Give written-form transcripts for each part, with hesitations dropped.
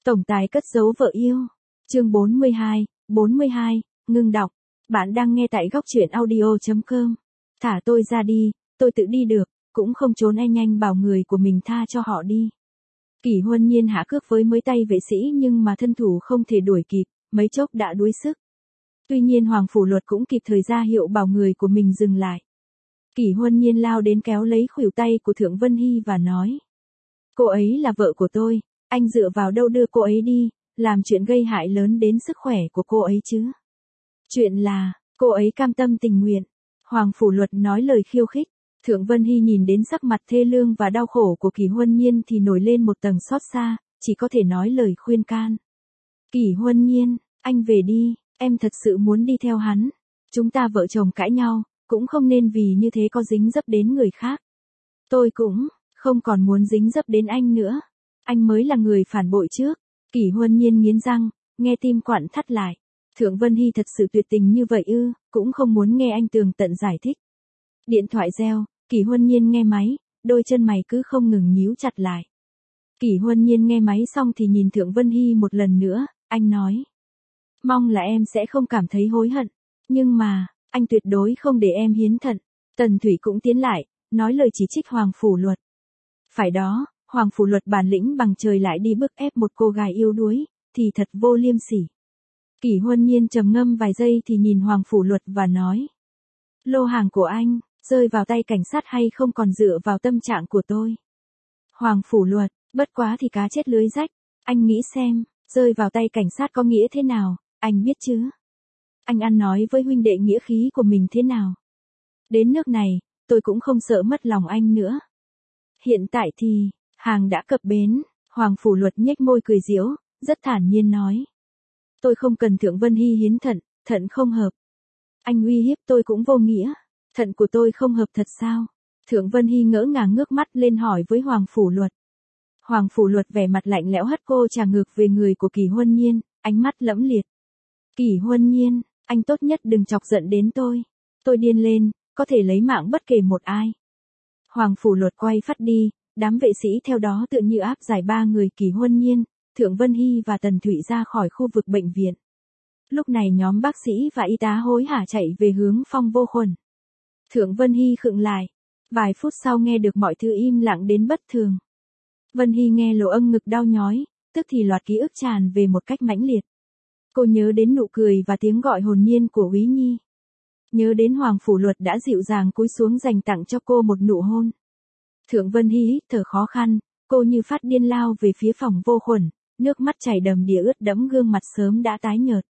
Tổng tài cất giấu vợ yêu. Chương 42, ngưng đọc. Bạn đang nghe tại góc truyện audio.com. Thả tôi ra đi, tôi tự đi được, cũng không trốn nhanh bảo người của mình tha cho họ đi. Kỷ Huân Nhiên hạ cước với mấy tay vệ sĩ nhưng mà thân thủ không thể đuổi kịp, mấy chốc đã đuối sức. Tuy nhiên Hoàng Phủ Luật cũng kịp thời ra hiệu bảo người của mình dừng lại. Kỷ Huân Nhiên lao đến kéo lấy khuỷu tay của Thượng Vân Hy và nói. Cô ấy là vợ của tôi, anh dựa vào đâu đưa cô ấy đi, làm chuyện gây hại lớn đến sức khỏe của cô ấy chứ. Chuyện là, cô ấy cam tâm tình nguyện. Hoàng Phủ Luật nói lời khiêu khích. Thượng Vân Hy nhìn đến sắc mặt thê lương và đau khổ của Kỷ Huân Nhiên thì nổi lên một tầng xót xa, chỉ có thể nói lời khuyên can. Kỷ Huân Nhiên, anh về đi, em thật sự muốn đi theo hắn. Chúng ta vợ chồng cãi nhau, cũng không nên vì như thế có dính dấp đến người khác. Tôi cũng không còn muốn dính dấp đến anh nữa. Anh mới là người phản bội trước. Kỷ Huân Nhiên nghiến răng, nghe tim quặn thắt lại. Thượng Vân Hy thật sự tuyệt tình như vậy ư, cũng không muốn nghe anh tường tận giải thích. Điện thoại reo, Kỷ Huân Nhiên nghe máy, đôi chân mày cứ không ngừng nhíu chặt lại. Kỷ Huân Nhiên nghe máy xong thì nhìn Thượng Vân Hy một lần nữa, anh nói. Mong là em sẽ không cảm thấy hối hận, nhưng mà, anh tuyệt đối không để em hiến thận. Tần Thủy cũng tiến lại, nói lời chỉ trích Hoàng Phủ Luật. Phải đó, Hoàng Phủ Luật bản lĩnh bằng trời lại đi bức ép một cô gái yếu đuối, thì thật vô liêm sỉ. Kỷ Huân Nhiên trầm ngâm vài giây thì nhìn Hoàng Phủ Luật và nói. Lô hàng của anh, rơi vào tay cảnh sát hay không còn dựa vào tâm trạng của tôi. Hoàng Phủ Luật, bất quá thì cá chết lưới rách, anh nghĩ xem, rơi vào tay cảnh sát có nghĩa thế nào, anh biết chứ. Anh ăn nói với huynh đệ nghĩa khí của mình thế nào. Đến nước này, tôi cũng không sợ mất lòng anh nữa. Hiện tại thì, hàng đã cập bến, Hoàng Phủ Luật nhếch môi cười giễu, rất thản nhiên nói. Tôi không cần Thượng Vân Hy hiến thận, thận không hợp. Anh uy hiếp tôi cũng vô nghĩa, thận của tôi không hợp thật sao? Thượng Vân Hy ngỡ ngàng ngước mắt lên hỏi với Hoàng Phủ Luật. Hoàng Phủ Luật vẻ mặt lạnh lẽo hất cô trà ngược về người của Kỷ Huân Nhiên, ánh mắt lẫm liệt. Kỷ Huân Nhiên, anh tốt nhất đừng chọc giận đến tôi. Tôi điên lên, có thể lấy mạng bất kể một ai. Hoàng Phủ Luật quay phát đi, đám vệ sĩ theo đó tựa như áp giải ba người Kỷ Huân Nhiên, Thượng Vân Hy và Tần Thụy ra khỏi khu vực bệnh viện. Lúc này nhóm bác sĩ và y tá hối hả chạy về hướng Phong Vô Khuẩn. Thượng Vân Hy khựng lại. Vài phút sau nghe được mọi thứ im lặng đến bất thường. Vân Hy nghe lỗ âm ngực đau nhói, tức thì loạt ký ức tràn về một cách mãnh liệt. Cô nhớ đến nụ cười và tiếng gọi hồn nhiên của Úy Nhi. Nhớ đến Hoàng Phủ Luật đã dịu dàng cúi xuống dành tặng cho cô một nụ hôn. Thượng Vân Hy hít thở khó khăn, cô như phát điên lao về phía phòng Vô Khuẩn, nước mắt chảy đầm đìa ướt đẫm gương mặt sớm đã tái nhợt.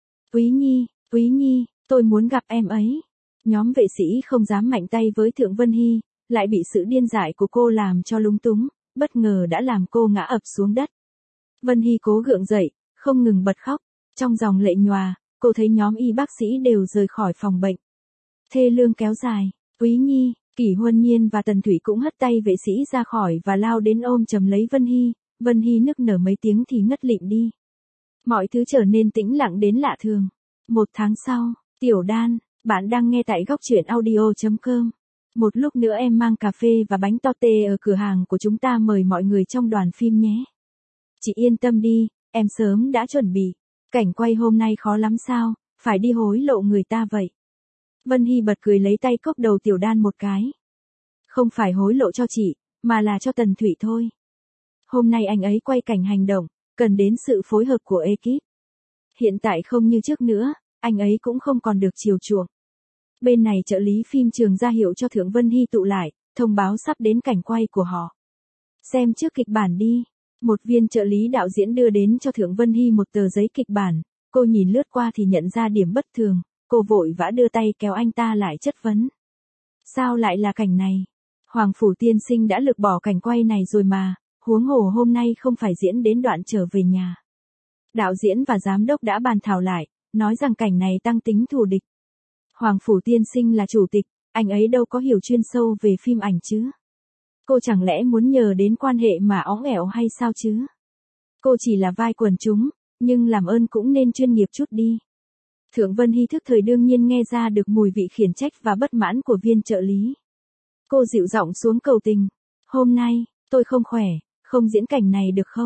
Úy Nhi, tôi muốn gặp em ấy. Nhóm vệ sĩ không dám mạnh tay với Thượng Vân Hy, lại bị sự điên dại của cô làm cho lúng túng, bất ngờ đã làm cô ngã ập xuống đất. Vân Hy cố gượng dậy, không ngừng bật khóc, trong dòng lệ nhòa, cô thấy nhóm y bác sĩ đều rời khỏi phòng bệnh. Thê lương kéo dài, Úy Nhi, Kỷ Huân Nhiên và Tần Thủy cũng hất tay vệ sĩ ra khỏi và lao đến ôm chầm lấy Vân Hy nức nở mấy tiếng thì ngất lịm đi. Mọi thứ trở nên tĩnh lặng đến lạ thường. 1 tháng sau, Tiểu Đan, bạn đang nghe tại góc truyện audio.com. Một lúc nữa em mang cà phê và bánh to tê ở cửa hàng của chúng ta mời mọi người trong đoàn phim nhé. Chị yên tâm đi, em sớm đã chuẩn bị. Cảnh quay hôm nay khó lắm sao, phải đi hối lộ người ta vậy. Vân Hy bật cười lấy tay cốc đầu Tiểu Đan một cái. Không phải hối lộ cho chị, mà là cho Tần Thủy thôi. Hôm nay anh ấy quay cảnh hành động, cần đến sự phối hợp của ekip. Hiện tại không như trước nữa, anh ấy cũng không còn được chiều chuộng. Bên này trợ lý phim trường ra hiệu cho Thượng Vân Hy tụ lại, thông báo sắp đến cảnh quay của họ. Xem trước kịch bản đi. Một viên trợ lý đạo diễn đưa đến cho Thượng Vân Hy một tờ giấy kịch bản, cô nhìn lướt qua thì nhận ra điểm bất thường, cô vội vã đưa tay kéo anh ta lại chất vấn. Sao lại là cảnh này? Hoàng Phủ tiên sinh đã lược bỏ cảnh quay này rồi mà, huống hồ hôm nay không phải diễn đến đoạn trở về nhà. Đạo diễn và giám đốc đã bàn thảo lại, nói rằng cảnh này tăng tính thù địch. Hoàng Phủ tiên sinh là chủ tịch, anh ấy đâu có hiểu chuyên sâu về phim ảnh chứ. Cô chẳng lẽ muốn nhờ đến quan hệ mà óng ẻo hay sao chứ? Cô chỉ là vai quần chúng, nhưng làm ơn cũng nên chuyên nghiệp chút đi. Thượng Vân Hy thức thời đương nhiên nghe ra được mùi vị khiển trách và bất mãn của viên trợ lý. Cô dịu giọng xuống cầu tình. Hôm nay, tôi không khỏe, không diễn cảnh này được không?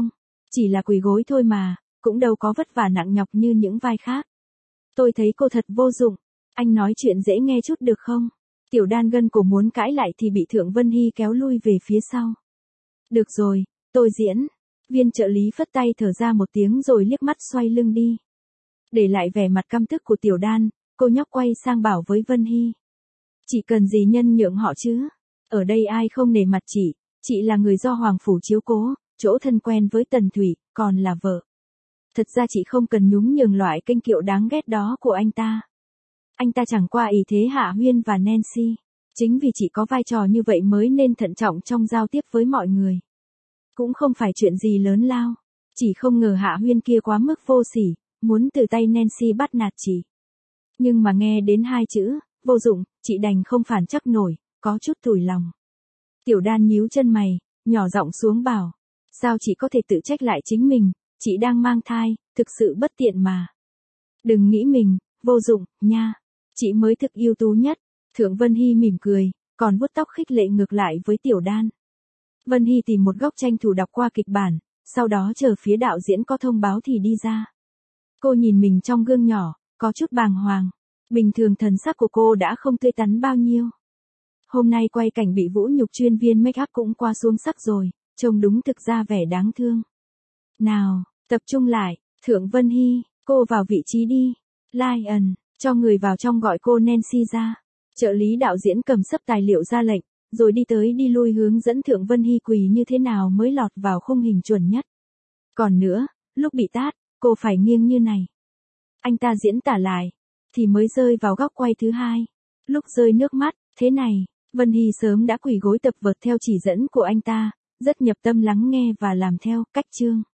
Chỉ là quỳ gối thôi mà, cũng đâu có vất vả nặng nhọc như những vai khác. Tôi thấy cô thật vô dụng, anh nói chuyện dễ nghe chút được không? Tiểu Đan gân cổ muốn cãi lại thì bị Thượng Vân Hy kéo lui về phía sau. Được rồi, tôi diễn. Viên trợ lý phất tay thở ra một tiếng rồi liếc mắt xoay lưng đi. Để lại vẻ mặt căm tức của Tiểu Đan, cô nhóc quay sang bảo với Vân Hy. Chị cần gì nhân nhượng họ chứ? Ở đây ai không nể mặt chị là người do Hoàng Phủ chiếu cố, chỗ thân quen với Tần Thủy, còn là vợ. Thật ra chị không cần nhún nhường loại kênh kiệu đáng ghét đó của anh ta. Anh ta chẳng qua ý thế Hạ Huyên và Nancy. Chính vì chị có vai trò như vậy mới nên thận trọng trong giao tiếp với mọi người. Cũng không phải chuyện gì lớn lao. Chỉ không ngờ Hạ Huyên kia quá mức vô sỉ, muốn từ tay Nancy bắt nạt chị. Nhưng mà nghe đến hai chữ, vô dụng, chị đành không phản chắc nổi, có chút tủi lòng. Tiểu Đan nhíu chân mày, nhỏ giọng xuống bảo. Sao chị có thể tự trách lại chính mình, chị đang mang thai, thực sự bất tiện mà. Đừng nghĩ mình, vô dụng, nha. Chị mới thực ưu tú nhất. Thượng Vân Hy mỉm cười, còn vuốt tóc khích lệ ngược lại với Tiểu Đan. Vân Hy tìm một góc tranh thủ đọc qua kịch bản, sau đó chờ phía đạo diễn có thông báo thì đi ra. Cô nhìn mình trong gương nhỏ, có chút bàng hoàng. Bình thường thần sắc của cô đã không tươi tắn bao nhiêu. Hôm nay quay cảnh bị vũ nhục chuyên viên make up cũng qua xuống sắc rồi, trông đúng thực ra vẻ đáng thương. Nào, tập trung lại, Thượng Vân Hy, cô vào vị trí đi. Lion, cho người vào trong gọi cô Nancy ra. Trợ lý đạo diễn cầm sấp tài liệu ra lệnh, rồi đi tới đi lui hướng dẫn Thượng Vân Hy quỳ như thế nào mới lọt vào khung hình chuẩn nhất. Còn nữa, lúc bị tát, cô phải nghiêng như này. Anh ta diễn tả lại, thì mới rơi vào góc quay thứ hai. Lúc rơi nước mắt, thế này, Vân Hy sớm đã quỳ gối tập vợt theo chỉ dẫn của anh ta, rất nhập tâm lắng nghe và làm theo cách chương.